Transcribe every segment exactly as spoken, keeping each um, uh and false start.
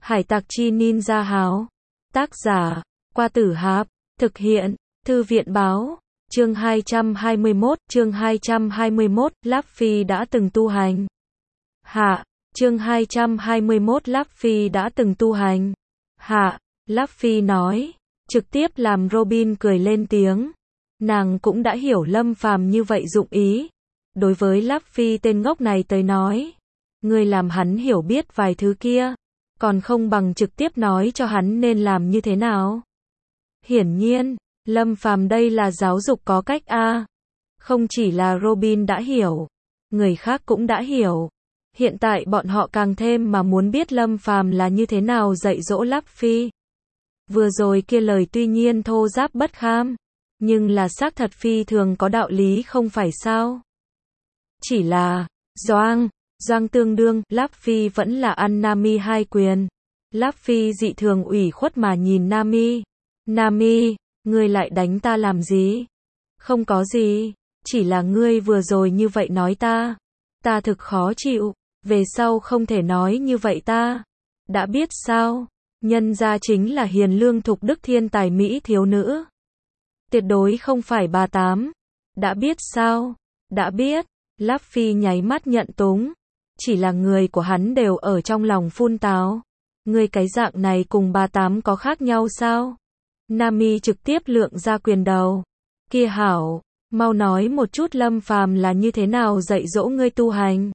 Hải tặc chi ninja háo. Tác giả, Qua Tử Hạp. Thực hiện, Thư viện báo. Chương hai trăm hai mươi mốt, chương hai trăm hai mươi mốt, Luffy đã từng tu hành. Hạ, chương hai trăm hai mươi mốt Luffy đã từng tu hành. Hạ, Luffy nói, trực tiếp làm Robin cười lên tiếng. Nàng cũng đã hiểu Lâm Phàm như vậy dụng ý. Đối với Luffy tên ngốc này tới nói, ngươi làm hắn hiểu biết vài thứ kia, còn không bằng trực tiếp nói cho hắn nên làm như thế nào. Hiển nhiên, Lâm Phàm đây là giáo dục có cách a. Không chỉ là Robin đã hiểu, người khác cũng đã hiểu. Hiện tại bọn họ càng thêm mà muốn biết Lâm Phàm là như thế nào dạy dỗ Luffy. Vừa rồi kia lời tuy nhiên thô giáp bất kham, nhưng là xác thật phi thường có đạo lý không phải sao? Chỉ là, Doang, Doang tương đương, Luffy vẫn là ăn Nami hai quyền. Luffy dị thường ủy khuất mà nhìn Nami. Nami, ngươi lại đánh ta làm gì? Không có gì, chỉ là ngươi vừa rồi như vậy nói ta. Ta thực khó chịu, về sau không thể nói như vậy ta. Đã biết sao, nhân gia chính là hiền lương thục đức thiên tài mỹ thiếu nữ. Tuyệt đối không phải bà tám. Đã biết sao? Đã biết. Luffy nháy mắt nhận túng. Chỉ là người của hắn đều ở trong lòng phun táo. Ngươi cái dạng này cùng bà tám có khác nhau sao? Nami trực tiếp lượng ra quyền đầu. Kia hảo, mau nói một chút Lâm Phàm là như thế nào dạy dỗ ngươi tu hành.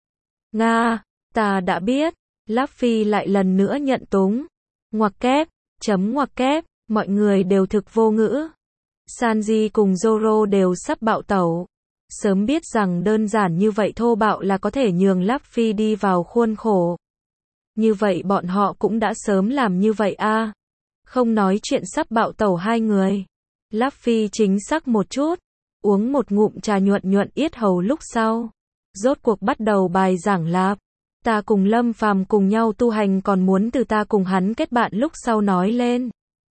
Nga, ta đã biết. Luffy lại lần nữa nhận túng. Ngoặc kép, chấm ngoặc kép, mọi người đều thực vô ngữ. Sanji cùng Zoro đều sắp bạo tẩu. Sớm biết rằng đơn giản như vậy thô bạo là có thể nhường Luffy đi vào khuôn khổ. Như vậy bọn họ cũng đã sớm làm như vậy a. À. Không nói chuyện sắp bạo tẩu hai người. Luffy chính xác một chút, uống một ngụm trà nhuận nhuận yết hầu lúc sau. Rốt cuộc bắt đầu bài giảng lạp. Ta cùng Lâm Phàm cùng nhau tu hành còn muốn từ ta cùng hắn kết bạn lúc sau nói lên.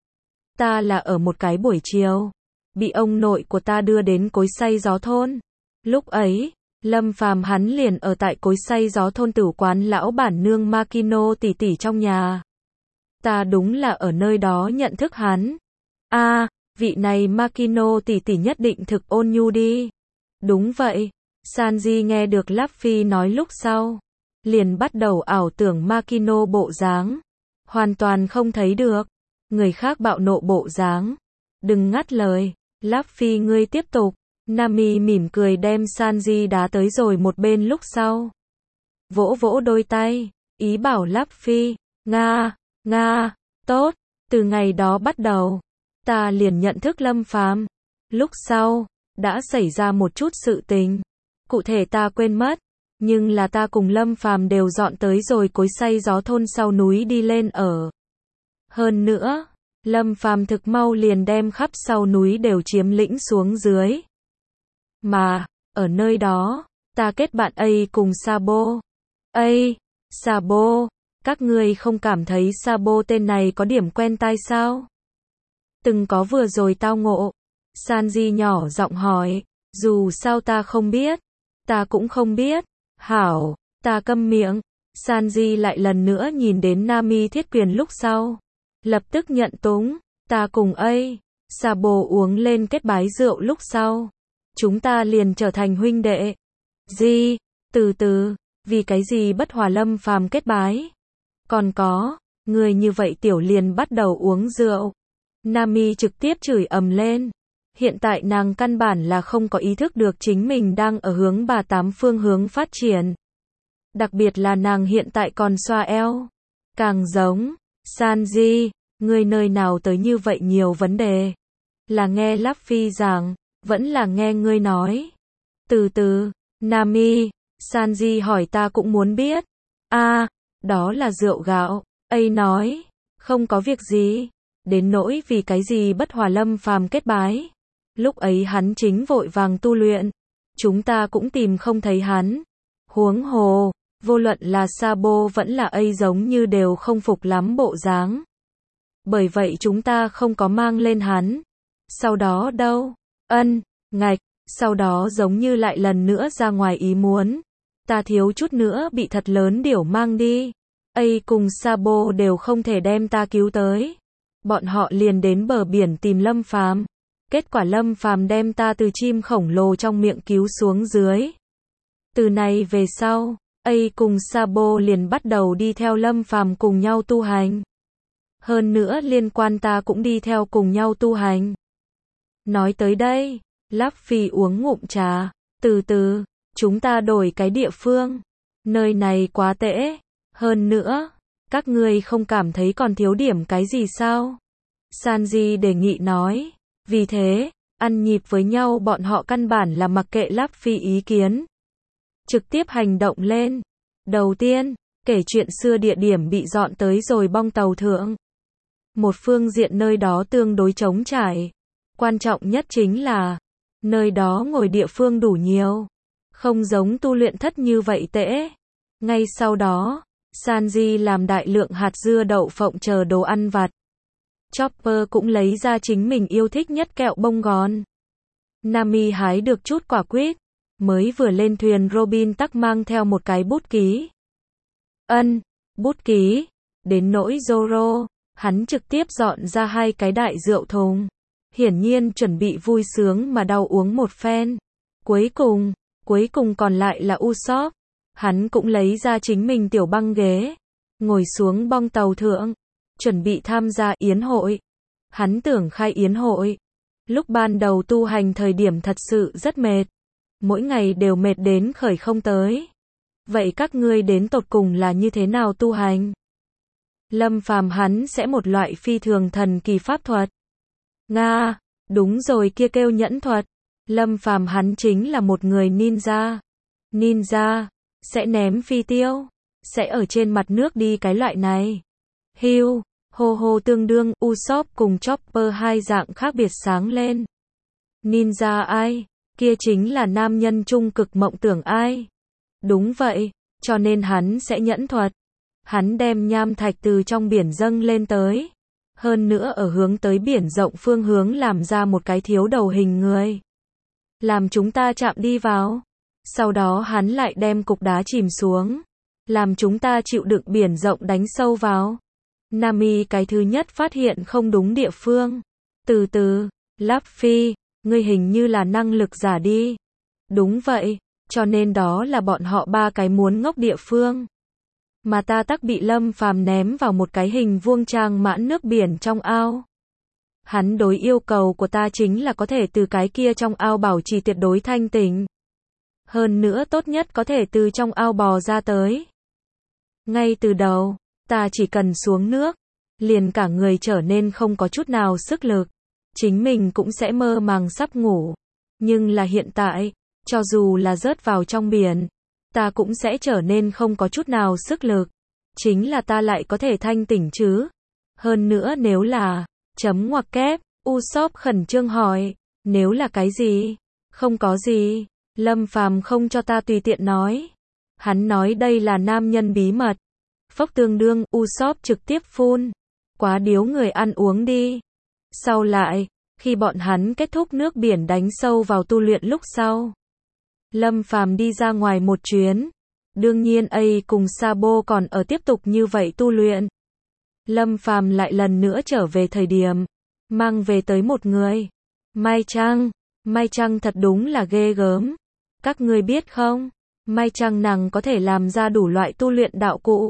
Ta là ở một cái buổi chiều, bị ông nội của ta đưa đến cối xay gió thôn. Lúc ấy, Lâm Phàm hắn liền ở tại cối xay gió thôn tử quán lão bản nương Makino tỷ tỷ trong nhà. Ta đúng là ở nơi đó nhận thức hắn. A, à, vị này Makino tỷ tỷ nhất định thực ôn nhu đi. Đúng vậy. Sanji nghe được Luffy nói lúc sau, liền bắt đầu ảo tưởng Makino bộ dáng. Hoàn toàn không thấy được. Người khác bạo nộ bộ dáng. Đừng ngắt lời. Luffy ngươi tiếp tục. Nami mỉm cười đem Sanji đá tới rồi một bên lúc sau. Vỗ vỗ đôi tay, ý bảo Luffy, Nga, Nga, tốt, từ ngày đó bắt đầu, ta liền nhận thức Lâm Phàm. Lúc sau, đã xảy ra một chút sự tình. Cụ thể ta quên mất, nhưng là ta cùng Lâm Phàm đều dọn tới rồi cối xay gió thôn sau núi đi lên ở. Hơn nữa, Lâm Phàm thực mau liền đem khắp sau núi đều chiếm lĩnh xuống dưới. Mà, ở nơi đó, ta kết bạn A cùng Sabo. A, Sabo, các ngươi không cảm thấy Sabo tên này có điểm quen tai sao? Từng có vừa rồi tao ngộ. Sanji nhỏ giọng hỏi, dù sao ta không biết. Ta cũng không biết. Hảo, ta câm miệng. Sanji lại lần nữa nhìn đến Nami thiết quyền lúc sau. Lập tức nhận túng, ta cùng A, Sabo uống lên kết bái rượu lúc sau. Chúng ta liền trở thành huynh đệ. Gì? Từ từ, vì cái gì bất hòa Lâm Phàm kết bái? Còn có, người như vậy tiểu liền bắt đầu uống rượu. Nami trực tiếp chửi ầm lên. Hiện tại nàng căn bản là không có ý thức được chính mình đang ở hướng bà tám phương hướng phát triển. Đặc biệt là nàng hiện tại còn xoa eo. Càng giống, Sanji, người nơi nào tới như vậy nhiều vấn đề. Là nghe Luffy giảng, vẫn là nghe ngươi nói. Từ từ, Nami, Sanji hỏi ta cũng muốn biết. A, à, đó là rượu gạo. A nói, không có việc gì. Đến nỗi vì cái gì bất hòa Lâm Phàm kết bái. Lúc ấy hắn chính vội vàng tu luyện. Chúng ta cũng tìm không thấy hắn. Huống hồ, vô luận là Sabo vẫn là A giống như đều không phục lắm bộ dáng. Bởi vậy chúng ta không có mang lên hắn. Sau đó đâu? Ân, ngạch, sau đó giống như lại lần nữa ra ngoài ý muốn. Ta thiếu chút nữa bị thật lớn điểu mang đi. A cùng Sabo đều không thể đem ta cứu tới. Bọn họ liền đến bờ biển tìm Lâm Phàm. Kết quả Lâm Phàm đem ta từ chim khổng lồ trong miệng cứu xuống dưới. Từ này về sau, A cùng Sabo liền bắt đầu đi theo Lâm Phàm cùng nhau tu hành. Hơn nữa liên quan ta cũng đi theo cùng nhau tu hành. Nói tới đây, Luffy uống ngụm trà, từ từ, chúng ta đổi cái địa phương. Nơi này quá tệ. Hơn nữa, các ngươi không cảm thấy còn thiếu điểm cái gì sao? Sanji đề nghị nói. Vì thế, ăn nhịp với nhau bọn họ căn bản là mặc kệ Luffy ý kiến. Trực tiếp hành động lên. Đầu tiên, kể chuyện xưa địa điểm bị dọn tới rồi bong tàu thượng. Một phương diện nơi đó tương đối trống trải. Quan trọng nhất chính là, nơi đó ngồi địa phương đủ nhiều. Không giống tu luyện thất như vậy tễ. Ngay sau đó, Sanji làm đại lượng hạt dưa đậu phộng chờ đồ ăn vặt. Chopper cũng lấy ra chính mình yêu thích nhất kẹo bông gòn. Nami hái được chút quả quýt. Mới vừa lên thuyền Robin tắc mang theo một cái bút ký. Ân, bút ký. Đến nỗi Zoro, hắn trực tiếp dọn ra hai cái đại rượu thùng. Hiển nhiên chuẩn bị vui sướng mà đau uống một phen. Cuối cùng, cuối cùng còn lại là Usopp. Hắn cũng lấy ra chính mình tiểu băng ghế. Ngồi xuống bong tàu thượng. Chuẩn bị tham gia yến hội. Hắn tưởng khai yến hội. Lúc ban đầu tu hành thời điểm thật sự rất mệt. Mỗi ngày đều mệt đến khởi không tới. Vậy các ngươi đến tột cùng là như thế nào tu hành? Lâm Phàm hắn sẽ một loại phi thường thần kỳ pháp thuật. Nga, đúng rồi kia kêu nhẫn thuật. Lâm Phàm hắn chính là một người ninja. Ninja, sẽ ném phi tiêu, sẽ ở trên mặt nước đi cái loại này. Hiu, hô hô tương đương, Usopp cùng Chopper hai dạng khác biệt sáng lên. Ninja ai? Kia chính là nam nhân trung cực mộng tưởng ai? Đúng vậy, cho nên hắn sẽ nhẫn thuật. Hắn đem nham thạch từ trong biển dâng lên tới. Hơn nữa ở hướng tới biển rộng phương hướng làm ra một cái thiếu đầu hình người. Làm chúng ta chạm đi vào. Sau đó hắn lại đem cục đá chìm xuống. Làm chúng ta chịu đựng biển rộng đánh sâu vào. Nami cái thứ nhất phát hiện không đúng địa phương. Từ từ, Luffy, ngươi hình như là năng lực giả đi. Đúng vậy, cho nên đó là bọn họ ba cái muốn ngốc địa phương. Mà ta tắc bị Lâm Phàm ném vào một cái hình vuông trang mãn nước biển trong ao. Hắn đối yêu cầu của ta chính là có thể từ cái kia trong ao bảo trì tuyệt đối thanh tỉnh. Hơn nữa tốt nhất có thể từ trong ao bò ra tới. Ngay từ đầu, ta chỉ cần xuống nước, liền cả người trở nên không có chút nào sức lực. Chính mình cũng sẽ mơ màng sắp ngủ. Nhưng là hiện tại, cho dù là rớt vào trong biển, ta cũng sẽ trở nên không có chút nào sức lực. Chính là ta lại có thể thanh tỉnh chứ. Hơn nữa nếu là, chấm ngoặc kép, Usopp khẩn trương hỏi, nếu là cái gì? Không có gì. Lâm Phàm không cho ta tùy tiện nói. Hắn nói đây là nam nhân bí mật. Phốc tương đương, Usopp trực tiếp phun. Quá điếu người ăn uống đi. Sau lại, khi bọn hắn kết thúc nước biển đánh sâu vào tu luyện lúc sau. Lâm Phàm đi ra ngoài một chuyến. Đương nhiên A cùng Sabo còn ở tiếp tục như vậy tu luyện. Lâm Phàm lại lần nữa trở về thời điểm. Mang về tới một người. Mai Trăng. Mai Trăng thật đúng là ghê gớm. Các ngươi biết không? Mai Trăng nàng có thể làm ra đủ loại tu luyện đạo cụ.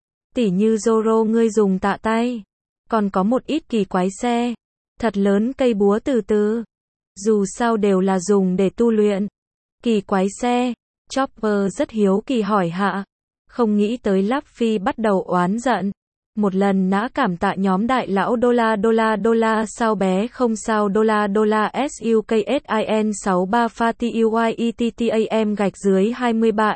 Tỉ như Zoro ngươi dùng tạ tay. Còn có một ít kỳ quái xe. Thật lớn cây búa từ từ. Dù sao đều là dùng để tu luyện. Kỳ quái xe. Chopper rất hiếu kỳ hỏi hạ. Không nghĩ tới Luffy bắt đầu oán giận. Một lần nã cảm tạ nhóm đại lão đô la đô la đô la sao bé không sao đô la đô la sukssin sáu ba fatiyettam gạch dưới hai mươi ba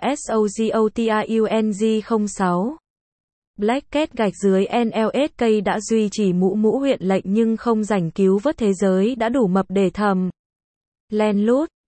sogottung không sáu. Black Cat gạch dưới en lờ ét ca đã duy trì mũ mũ huyện lệnh nhưng không rảnh cứu vớt thế giới đã đủ mập để thầm. Len lút,